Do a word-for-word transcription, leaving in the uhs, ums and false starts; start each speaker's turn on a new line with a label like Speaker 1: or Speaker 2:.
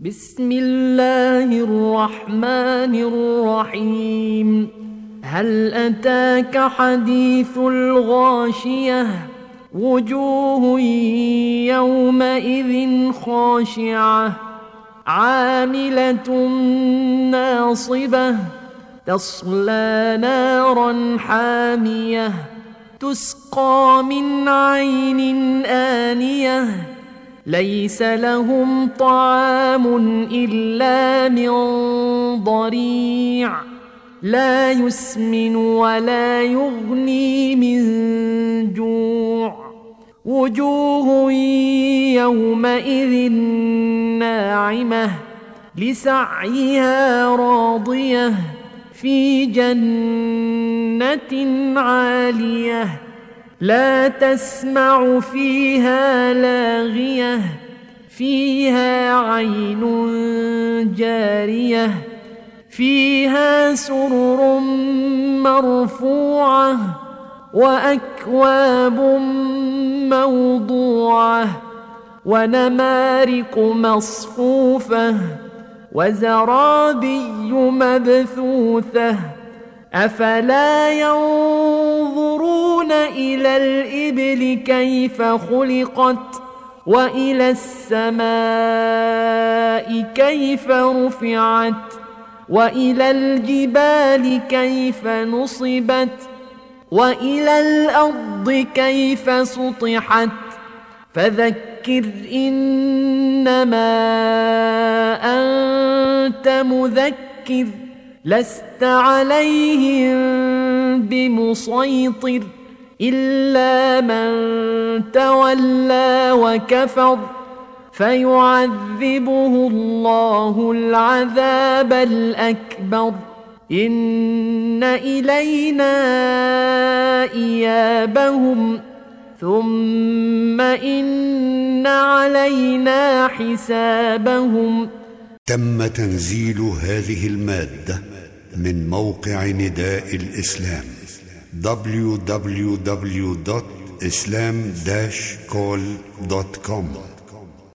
Speaker 1: بسم الله الرحمن الرحيم. هل أتاك حديث الغاشية؟ وجوه يومئذ خاشعة عاملة ناصبة تصلى نارا حامية تسقى من عين آنية ليس لهم طعام إلا من ضريع لا يسمن ولا يغني من جوع. وجوه يومئذ ناعمة لسعيها راضية في جنة عالية لا تسمع فيها لاغية فيها عين جارية فيها سرر مرفوعة وأكواب موضوعة ونمارق مصفوفة وزرابي مبثوثة أفلا ينظرون إلى الإبل كيف خلقت وإلى السماء كيف رفعت وإلى الجبال كيف نصبت وإلى الأرض كيف سطحت فذكر إنما أنت مذكر لست عليهم بمسيطر إلا من تولى وكفر فيعذبه الله العذاب الأكبر إن إلينا إيابهم ثم إن علينا حسابهم.
Speaker 2: تم تنزيل هذه المادة من موقع نداء الإسلام دبليو دبليو دبليو دوت إسلام داش كول دوت كوم.